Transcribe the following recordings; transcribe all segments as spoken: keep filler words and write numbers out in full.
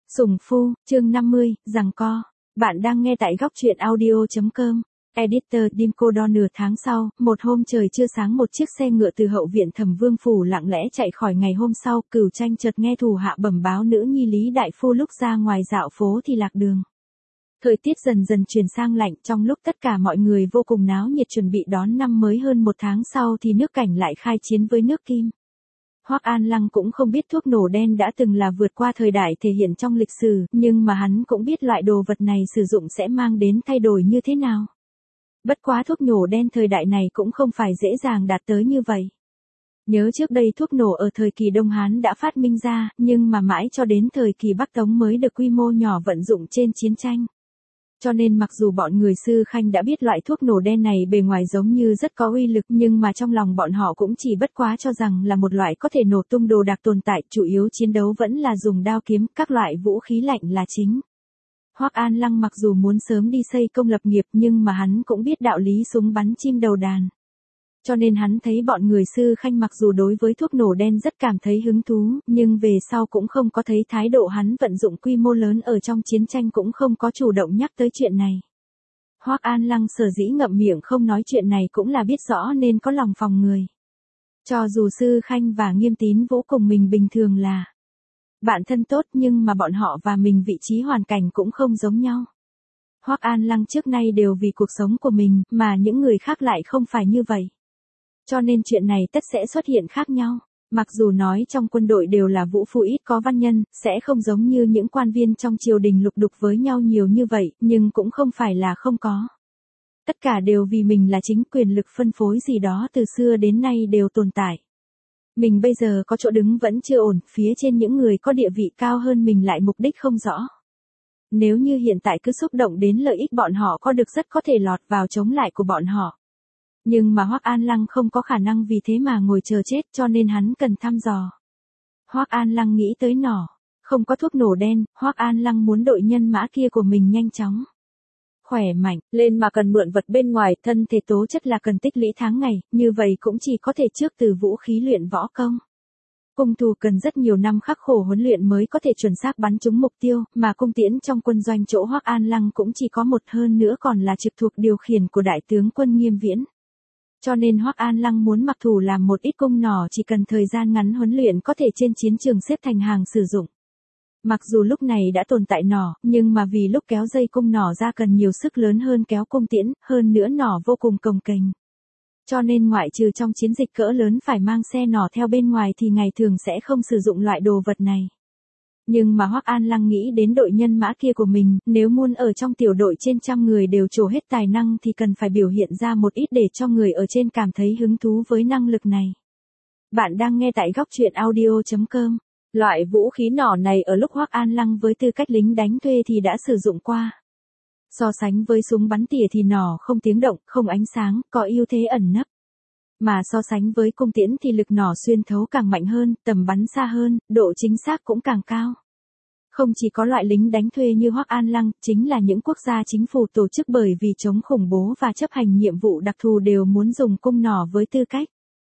Sủng phu, chương năm mươi, giằng co. Bạn đang nghe tại góc truyện audio chấm com. Editor Dimco đo nửa tháng sau, một hôm trời chưa sáng một chiếc xe ngựa từ hậu viện Thẩm Vương phủ lặng lẽ chạy khỏi. Ngày hôm sau, Cửu Tranh chợt nghe thủ hạ bẩm báo nữ nhi Lý đại phu lúc ra ngoài dạo phố thì lạc đường. Thời tiết dần dần chuyển sang lạnh, trong lúc tất cả mọi người vô cùng náo nhiệt chuẩn bị đón năm mới hơn một tháng sau thì nước Cảnh lại khai chiến với nước Kim. Hoắc An Lăng cũng không biết thuốc nổ đen đã từng là vượt qua thời đại thể hiện trong lịch sử, nhưng mà hắn cũng biết loại đồ vật này sử dụng sẽ mang đến thay đổi như thế nào. Bất quá thuốc nổ đen thời đại này cũng không phải dễ dàng đạt tới như vậy. Nhớ trước đây thuốc nổ ở thời kỳ Đông Hán đã phát minh ra, nhưng mà mãi cho đến thời kỳ Bắc Tống mới được quy mô nhỏ vận dụng trên chiến tranh. Cho nên mặc dù bọn người Sư Khanh đã biết loại thuốc nổ đen này bề ngoài giống như rất có uy lực, nhưng mà trong lòng bọn họ cũng chỉ bất quá cho rằng là một loại có thể nổ tung đồ đạc tồn tại, chủ yếu chiến đấu vẫn là dùng đao kiếm, các loại vũ khí lạnh là chính. Hoắc An Lăng mặc dù muốn sớm đi xây công lập nghiệp, nhưng mà hắn cũng biết đạo lý súng bắn chim đầu đàn. Cho nên hắn thấy bọn người Sư Khanh mặc dù đối với thuốc nổ đen rất cảm thấy hứng thú, nhưng về sau cũng không có thấy thái độ hắn vận dụng quy mô lớn ở trong chiến tranh, cũng không có chủ động nhắc tới chuyện này. Hoắc An Lăng sở dĩ ngậm miệng không nói chuyện này cũng là biết rõ nên có lòng phòng người. Cho dù Sư Khanh và Nghiêm Tín Vũ cùng mình bình thường là bạn thân tốt, nhưng mà bọn họ và mình vị trí hoàn cảnh cũng không giống nhau. Hoắc An Lăng trước nay đều vì cuộc sống của mình, mà những người khác lại không phải như vậy. Cho nên chuyện này tất sẽ xuất hiện khác nhau. Mặc dù nói trong quân đội đều là vũ phu ít có văn nhân, sẽ không giống như những quan viên trong triều đình lục đục với nhau nhiều như vậy, nhưng cũng không phải là không có. Tất cả đều vì mình là chính, quyền lực phân phối gì đó từ xưa đến nay đều tồn tại. Mình bây giờ có chỗ đứng vẫn chưa ổn, phía trên những người có địa vị cao hơn mình lại mục đích không rõ. Nếu như hiện tại cứ xúc động đến lợi ích bọn họ có được, rất có thể lọt vào chống lại của bọn họ. Nhưng mà Hoắc An Lăng không có khả năng vì thế mà ngồi chờ chết, cho nên hắn cần thăm dò. Hoắc An Lăng nghĩ tới nỏ, không có thuốc nổ đen, Hoắc An Lăng muốn đội nhân mã kia của mình nhanh chóng khỏe mạnh lên mà cần mượn vật bên ngoài, thân thể tố chất là cần tích lũy tháng ngày, như vậy cũng chỉ có thể trước từ vũ khí luyện võ công. Cung thủ cần rất nhiều năm khắc khổ huấn luyện mới có thể chuẩn xác bắn trúng mục tiêu, mà cung tiễn trong quân doanh chỗ Hoắc An Lăng cũng chỉ có một, hơn nữa còn là trực thuộc điều khiển của đại tướng quân Nghiêm Viễn. Cho nên Hoắc An Lăng muốn mặc thủ làm một ít cung nỏ, chỉ cần thời gian ngắn huấn luyện có thể trên chiến trường xếp thành hàng sử dụng. Mặc dù lúc này đã tồn tại nỏ, nhưng mà vì lúc kéo dây cung nỏ ra cần nhiều sức lớn hơn kéo cung tiễn, hơn nữa nỏ vô cùng cồng kềnh. Cho nên ngoại trừ trong chiến dịch cỡ lớn phải mang xe nỏ theo bên ngoài thì ngày thường sẽ không sử dụng loại đồ vật này. Nhưng mà Hoắc An Lăng nghĩ đến đội nhân mã kia của mình, nếu muốn ở trong tiểu đội trên trăm người đều trổ hết tài năng thì cần phải biểu hiện ra một ít để cho người ở trên cảm thấy hứng thú với năng lực này. Bạn đang nghe tại góc truyện audio chấm com. Loại vũ khí nỏ này ở lúc Hoắc An Lăng với tư cách lính đánh thuê thì đã sử dụng qua. So sánh với súng bắn tỉa thì nỏ không tiếng động, không ánh sáng, có ưu thế ẩn nấp. Mà so sánh với cung tiễn thì lực nỏ xuyên thấu càng mạnh hơn, tầm bắn xa hơn, độ chính xác cũng càng cao. Không chỉ có loại lính đánh thuê như Hoắc An Lăng, chính là những quốc gia chính phủ tổ chức bởi vì chống khủng bố và chấp hành nhiệm vụ đặc thù đều muốn dùng cung nỏ với tư cách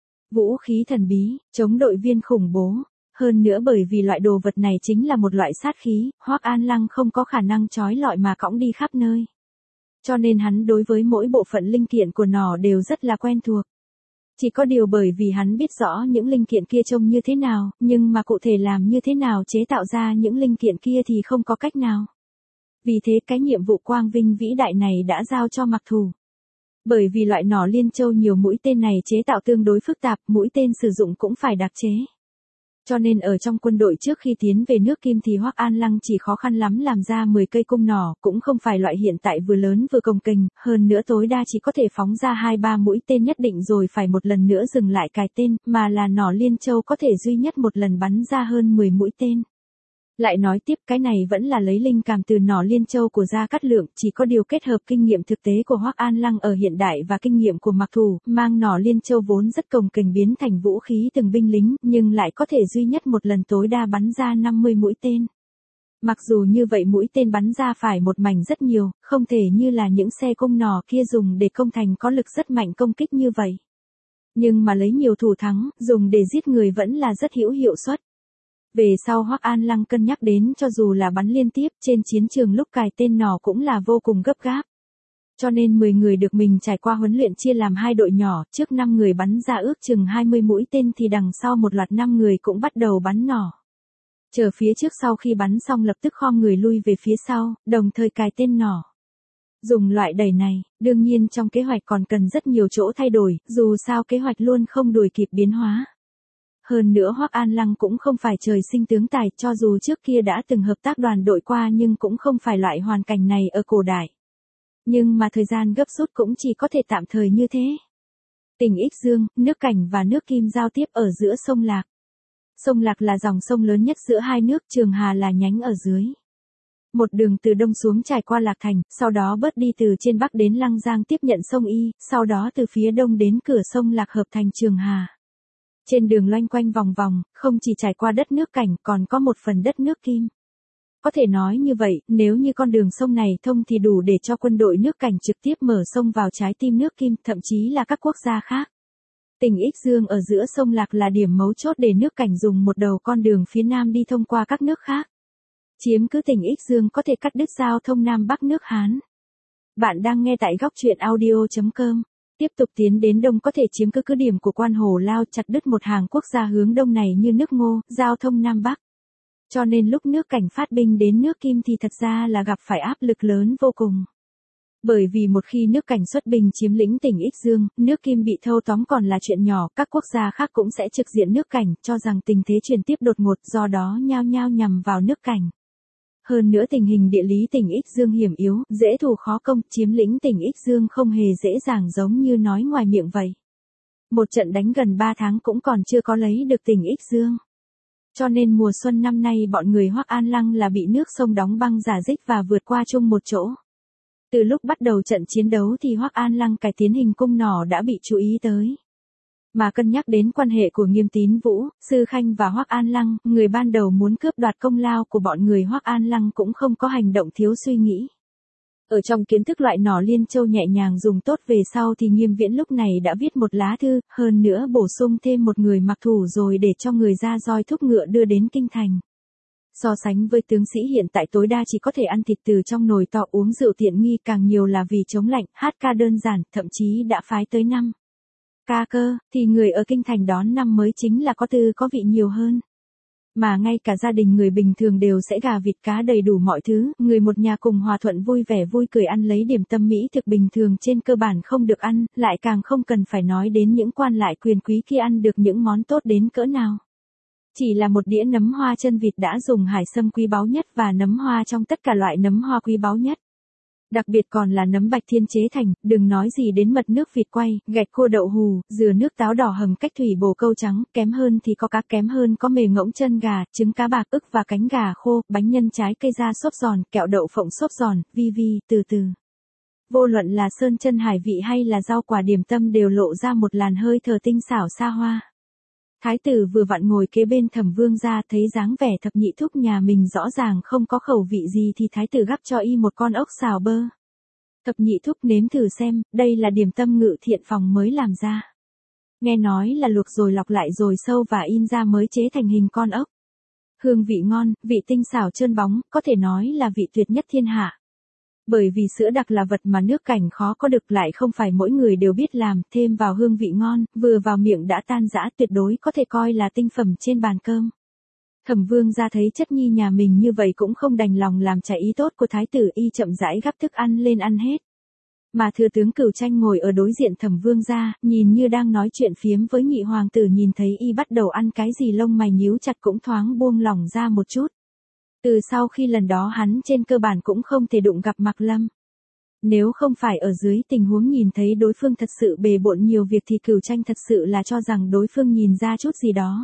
vũ khí thần bí, chống đội viên khủng bố. Hơn nữa bởi vì loại đồ vật này chính là một loại sát khí, Hoắc An Lăng không có khả năng trói lọi mà cõng đi khắp nơi. Cho nên hắn đối với mỗi bộ phận linh kiện của nỏ đều rất là quen thuộc. Chỉ có điều bởi vì hắn biết rõ những linh kiện kia trông như thế nào, nhưng mà cụ thể làm như thế nào chế tạo ra những linh kiện kia thì không có cách nào. Vì thế cái nhiệm vụ quang vinh vĩ đại này đã giao cho Mặc Thủ. Bởi vì loại nỏ Liên Châu nhiều mũi tên này chế tạo tương đối phức tạp, mũi tên sử dụng cũng phải đặc chế. Cho nên ở trong quân đội trước khi tiến về nước Kim thì Hoắc An Lăng chỉ khó khăn lắm làm ra mười cây cung nỏ, cũng không phải loại hiện tại vừa lớn vừa cồng kềnh, hơn nữa tối đa chỉ có thể phóng ra hai ba mũi tên nhất định rồi phải một lần nữa dừng lại cài tên, mà là nỏ Liên Châu có thể duy nhất một lần bắn ra hơn mười mũi tên. Lại nói tiếp, cái này vẫn là lấy linh cảm từ nỏ Liên Châu của Gia Cát Lượng, chỉ có điều kết hợp kinh nghiệm thực tế của Hoắc An Lăng ở hiện đại và kinh nghiệm của Mặc Thủ, mang nỏ Liên Châu vốn rất cồng kềnh biến thành vũ khí từng binh lính, nhưng lại có thể duy nhất một lần tối đa bắn ra năm mươi mũi tên. Mặc dù như vậy mũi tên bắn ra phải một mảnh rất nhiều, không thể như là những xe cung nỏ kia dùng để công thành có lực rất mạnh công kích như vậy. Nhưng mà lấy nhiều thủ thắng, dùng để giết người vẫn là rất hữu hiệu suất. Về sau Hoắc An Lăng cân nhắc đến cho dù là bắn liên tiếp trên chiến trường lúc cài tên nỏ cũng là vô cùng gấp gáp. Cho nên mười người được mình trải qua huấn luyện chia làm hai đội nhỏ, trước năm người bắn ra ước chừng hai mươi mũi tên thì đằng sau một loạt năm người cũng bắt đầu bắn nỏ. Chờ phía trước sau khi bắn xong lập tức khom người lui về phía sau, đồng thời cài tên nỏ. Dùng loại đẩy này, đương nhiên trong kế hoạch còn cần rất nhiều chỗ thay đổi, dù sao kế hoạch luôn không đuổi kịp biến hóa. Hơn nữa Hoắc An Lăng cũng không phải trời sinh tướng tài, cho dù trước kia đã từng hợp tác đoàn đội qua nhưng cũng không phải loại hoàn cảnh này ở cổ đại. Nhưng mà thời gian gấp rút cũng chỉ có thể tạm thời như thế. Tỉnh Ích Dương, nước Cảnh và nước Kim giao tiếp ở giữa sông Lạc. Sông Lạc là dòng sông lớn nhất giữa hai nước, Trường Hà là nhánh ở dưới. Một đường từ đông xuống trải qua Lạc Thành, sau đó bớt đi từ trên bắc đến Lăng Giang tiếp nhận sông Y, sau đó từ phía đông đến cửa sông Lạc hợp thành Trường Hà. Trên đường loanh quanh vòng vòng, không chỉ trải qua đất nước Cảnh còn có một phần đất nước Kim. Có thể nói như vậy, nếu như con đường sông này thông thì đủ để cho quân đội nước Cảnh trực tiếp mở sông vào trái tim nước Kim, thậm chí là các quốc gia khác. Tỉnh Ích Dương ở giữa sông Lạc là điểm mấu chốt để nước Cảnh dùng một đầu con đường phía nam đi thông qua các nước khác. Chiếm cứ tỉnh Ích Dương có thể cắt đứt giao thông Nam Bắc nước Hán. Bạn đang nghe tại góc truyện audio chấm com. Tiếp tục tiến đến đông có thể chiếm cứ cứ điểm của Quan Hồ Lao, chặt đứt một hàng quốc gia hướng đông này như nước Ngô, giao thông Nam Bắc. Cho nên lúc nước Cảnh phát binh đến nước Kim thì thật ra là gặp phải áp lực lớn vô cùng. Bởi vì một khi nước Cảnh xuất binh chiếm lĩnh tỉnh Ích Dương, nước Kim bị thâu tóm còn là chuyện nhỏ, các quốc gia khác cũng sẽ trực diện nước Cảnh, cho rằng tình thế chuyển tiếp đột ngột, do đó nhao nhao nhằm vào nước Cảnh. Hơn nữa tình hình địa lý tỉnh Ích Dương hiểm yếu, dễ thủ khó công, chiếm lĩnh tỉnh Ích Dương không hề dễ dàng giống như nói ngoài miệng vậy. Một trận đánh gần ba tháng cũng còn chưa có lấy được tỉnh Ích Dương. Cho nên mùa xuân năm nay bọn người Hoắc An Lăng là bị nước sông đóng băng giả dích và vượt qua chung một chỗ. Từ lúc bắt đầu trận chiến đấu thì Hoắc An Lăng cải tiến hình cung nỏ đã bị chú ý tới. Mà cân nhắc đến quan hệ của Nghiêm Tín Vũ, Sư Khanh và Hoắc An Lăng, người ban đầu muốn cướp đoạt công lao của bọn người Hoắc An Lăng cũng không có hành động thiếu suy nghĩ. Ở trong kiến thức loại nỏ liên châu nhẹ nhàng dùng tốt về sau thì Nghiêm Viễn lúc này đã viết một lá thư, hơn nữa bổ sung thêm một người mặc thủ rồi để cho người ra roi thúc ngựa đưa đến kinh thành. So sánh với tướng sĩ hiện tại tối đa chỉ có thể ăn thịt từ trong nồi to, uống rượu tiện nghi, càng nhiều là vì chống lạnh, hát ca đơn giản, thậm chí đã phái tới năm ca cơ, thì người ở kinh thành đón năm mới chính là có tư có vị nhiều hơn. Mà ngay cả gia đình người bình thường đều sẽ gà vịt cá đầy đủ mọi thứ, người một nhà cùng hòa thuận vui vẻ vui cười ăn lấy điểm tâm mỹ thực bình thường trên cơ bản không được ăn, lại càng không cần phải nói đến những quan lại quyền quý kia ăn được những món tốt đến cỡ nào. Chỉ là một đĩa nấm hoa chân vịt đã dùng hải sâm quý báu nhất và nấm hoa trong tất cả loại nấm hoa quý báu nhất. Đặc biệt còn là nấm bạch thiên chế thành, đừng nói gì đến mật nước vịt quay, gạch cua đậu hù, dừa nước táo đỏ hầm cách thủy bồ câu trắng, kém hơn thì có cá, kém hơn có mề ngỗng chân gà, trứng cá bạc, ức và cánh gà khô, bánh nhân trái cây da xốp giòn, kẹo đậu phộng xốp giòn, vi vi, từ từ. Vô luận là sơn chân hải vị hay là rau quả điểm tâm đều lộ ra một làn hơi thở tinh xảo xa hoa. Thái tử vừa vặn ngồi kế bên Thẩm Vương gia, thấy dáng vẻ thập nhị thúc nhà mình rõ ràng không có khẩu vị gì thì thái tử gắp cho y một con ốc xào bơ. Thập nhị thúc nếm thử xem, đây là điểm tâm Ngự Thiện phòng mới làm ra. Nghe nói là luộc rồi lọc lại rồi sâu và in ra mới chế thành hình con ốc. Hương vị ngon, vị tinh xảo trơn bóng, có thể nói là vị tuyệt nhất thiên hạ. Bởi vì sữa đặc là vật mà nước Cảnh khó có được, lại không phải mỗi người đều biết làm, thêm vào hương vị ngon, vừa vào miệng đã tan rã, tuyệt đối có thể coi là tinh phẩm trên bàn cơm. Thẩm Vương gia thấy chất nhi nhà mình như vậy cũng không đành lòng làm trái ý tốt của thái tử, y chậm rãi gắp thức ăn lên ăn hết. Mà thừa tướng Cửu Tranh ngồi ở đối diện Thẩm Vương gia, nhìn như đang nói chuyện phiếm với nhị hoàng tử, nhìn thấy y bắt đầu ăn cái gì lông mày nhíu chặt cũng thoáng buông lỏng ra một chút. Từ sau khi lần đó hắn trên cơ bản cũng không thể đụng gặp Mạc Lâm. Nếu không phải ở dưới tình huống nhìn thấy đối phương thật sự bề bộn nhiều việc thì Cửu Tranh thật sự là cho rằng đối phương nhìn ra chút gì đó.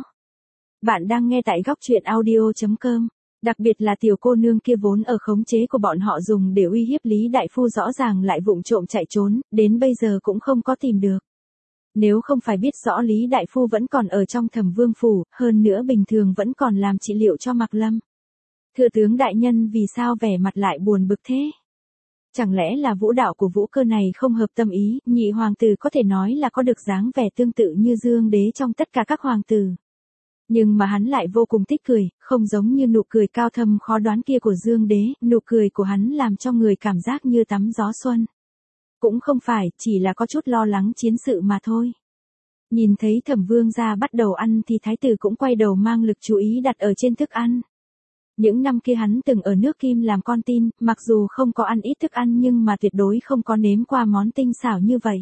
Bạn đang nghe tại góc truyện audio chấm com. Đặc biệt là tiểu cô nương kia vốn ở khống chế của bọn họ dùng để uy hiếp Lý Đại Phu rõ ràng lại vụng trộm chạy trốn, đến bây giờ cũng không có tìm được. Nếu không phải biết rõ Lý Đại Phu vẫn còn ở trong Thẩm Vương phủ, hơn nữa bình thường vẫn còn làm trị liệu cho Mạc Lâm. Thừa tướng đại nhân vì sao vẻ mặt lại buồn bực thế? Chẳng lẽ là vũ đạo của Vũ Cơ này không hợp tâm ý, nhị hoàng tử có thể nói là có được dáng vẻ tương tự như Dương Đế trong tất cả các hoàng tử. Nhưng mà hắn lại vô cùng thích cười, không giống như nụ cười cao thâm khó đoán kia của Dương Đế, nụ cười của hắn làm cho người cảm giác như tắm gió xuân. Cũng không phải, chỉ là có chút lo lắng chiến sự mà thôi. Nhìn thấy Thẩm Vương gia bắt đầu ăn thì thái tử cũng quay đầu mang lực chú ý đặt ở trên thức ăn. Những năm kia hắn từng ở nước Kim làm con tin, mặc dù không có ăn ít thức ăn nhưng mà tuyệt đối không có nếm qua món tinh xảo như vậy.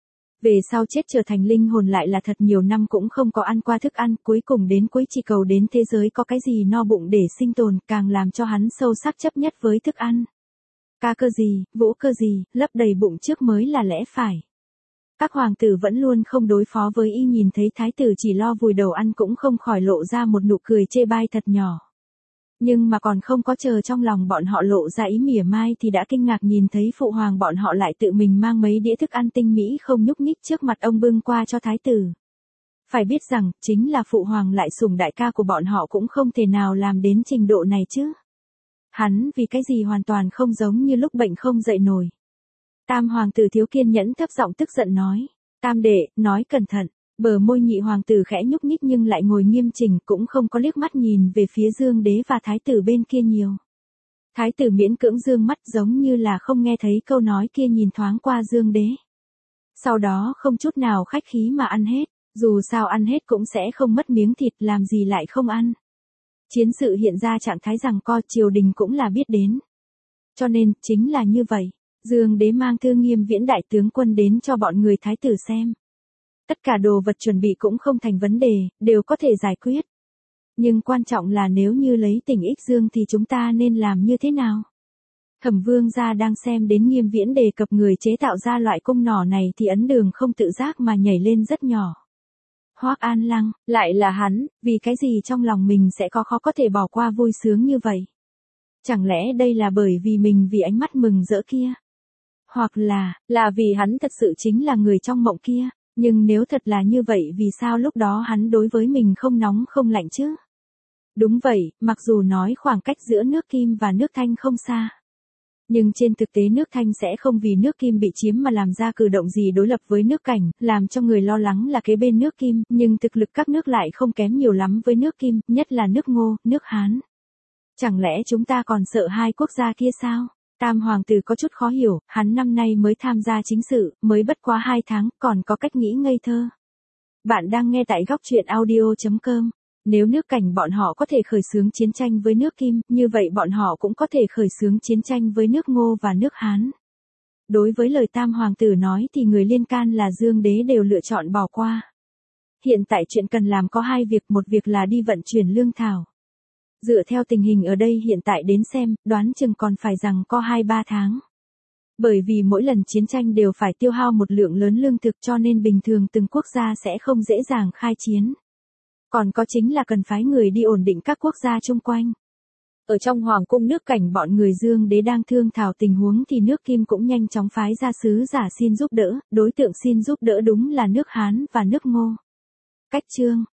Về sau chết trở thành linh hồn lại là thật nhiều năm cũng không có ăn qua thức ăn, cuối cùng đến cuối chỉ cầu đến thế giới có cái gì no bụng để sinh tồn, càng làm cho hắn sâu sắc chấp nhất với thức ăn. Ca cơ gì, vũ cơ gì, lấp đầy bụng trước mới là lẽ phải. Các hoàng tử vẫn luôn không đối phó với y, nhìn thấy thái tử chỉ lo vùi đầu ăn cũng không khỏi lộ ra một nụ cười chê bai thật nhỏ. Nhưng mà còn không có chờ trong lòng bọn họ lộ ra ý mỉa mai thì đã kinh ngạc nhìn thấy phụ hoàng bọn họ lại tự mình mang mấy đĩa thức ăn tinh mỹ không nhúc nhích trước mặt ông bưng qua cho thái tử. Phải biết rằng, chính là phụ hoàng lại sủng đại ca của bọn họ cũng không thể nào làm đến trình độ này chứ. Hắn vì cái gì hoàn toàn không giống như lúc bệnh không dậy nổi. Tam hoàng tử thiếu kiên nhẫn thấp giọng tức giận nói. Tam đệ, nói cẩn thận. Bờ môi nhị hoàng tử khẽ nhúc nhích nhưng lại ngồi nghiêm chỉnh, cũng không có liếc mắt nhìn về phía Dương Đế và thái tử bên kia nhiều. Thái tử miễn cưỡng dương mắt giống như là không nghe thấy câu nói kia, nhìn thoáng qua Dương Đế. Sau đó không chút nào khách khí mà ăn hết, dù sao ăn hết cũng sẽ không mất miếng thịt, làm gì lại không ăn. Chiến sự hiện ra trạng thái giằng co, triều đình cũng là biết đến. Cho nên, chính là như vậy, Dương Đế mang Thư Nghiêm Viễn đại tướng quân đến cho bọn người thái tử xem. Tất cả đồ vật chuẩn bị cũng không thành vấn đề, đều có thể giải quyết. Nhưng quan trọng là nếu như lấy tình ích Dương thì chúng ta nên làm như thế nào? Thẩm Vương gia đang xem đến Nghiêm Viễn đề cập người chế tạo ra loại cung nỏ này thì ấn đường không tự giác mà nhảy lên rất nhỏ. Hoắc An Lăng, lại là hắn, vì cái gì trong lòng mình sẽ có khó có thể bỏ qua vui sướng như vậy? Chẳng lẽ đây là bởi vì mình vì ánh mắt mừng rỡ kia? Hoặc là, là vì hắn thật sự chính là người trong mộng kia? Nhưng nếu thật là như vậy vì sao lúc đó hắn đối với mình không nóng không lạnh chứ? Đúng vậy, mặc dù nói khoảng cách giữa nước Kim và nước Thanh không xa. Nhưng trên thực tế nước Thanh sẽ không vì nước Kim bị chiếm mà làm ra cử động gì đối lập với nước Cảnh, làm cho người lo lắng là kế bên nước Kim, nhưng thực lực các nước lại không kém nhiều lắm với nước Kim, nhất là nước Ngô, nước Hán. Chẳng lẽ chúng ta còn sợ hai quốc gia kia sao? Tam hoàng tử có chút khó hiểu, hắn năm nay mới tham gia chính sự, mới bất quá hai tháng, còn có cách nghĩ ngây thơ. Bạn đang nghe tại góc truyện audio chấm com. Nếu nước Cảnh bọn họ có thể khởi xướng chiến tranh với nước Kim, như vậy bọn họ cũng có thể khởi xướng chiến tranh với nước Ngô và nước Hán. Đối với lời tam hoàng tử nói thì người liên can là Dương Đế đều lựa chọn bỏ qua. Hiện tại chuyện cần làm có hai việc, một việc là đi vận chuyển lương thảo. Dựa theo tình hình ở đây hiện tại đến xem, đoán chừng còn phải rằng có hai ba tháng. Bởi vì mỗi lần chiến tranh đều phải tiêu hao một lượng lớn lương thực cho nên bình thường từng quốc gia sẽ không dễ dàng khai chiến. Còn có chính là cần phái người đi ổn định các quốc gia chung quanh. Ở trong hoàng cung nước Cảnh bọn người Dương Đế đang thương thảo tình huống thì nước Kim cũng nhanh chóng phái ra sứ giả xin giúp đỡ, đối tượng xin giúp đỡ đúng là nước Hán và nước Ngô. Cách chương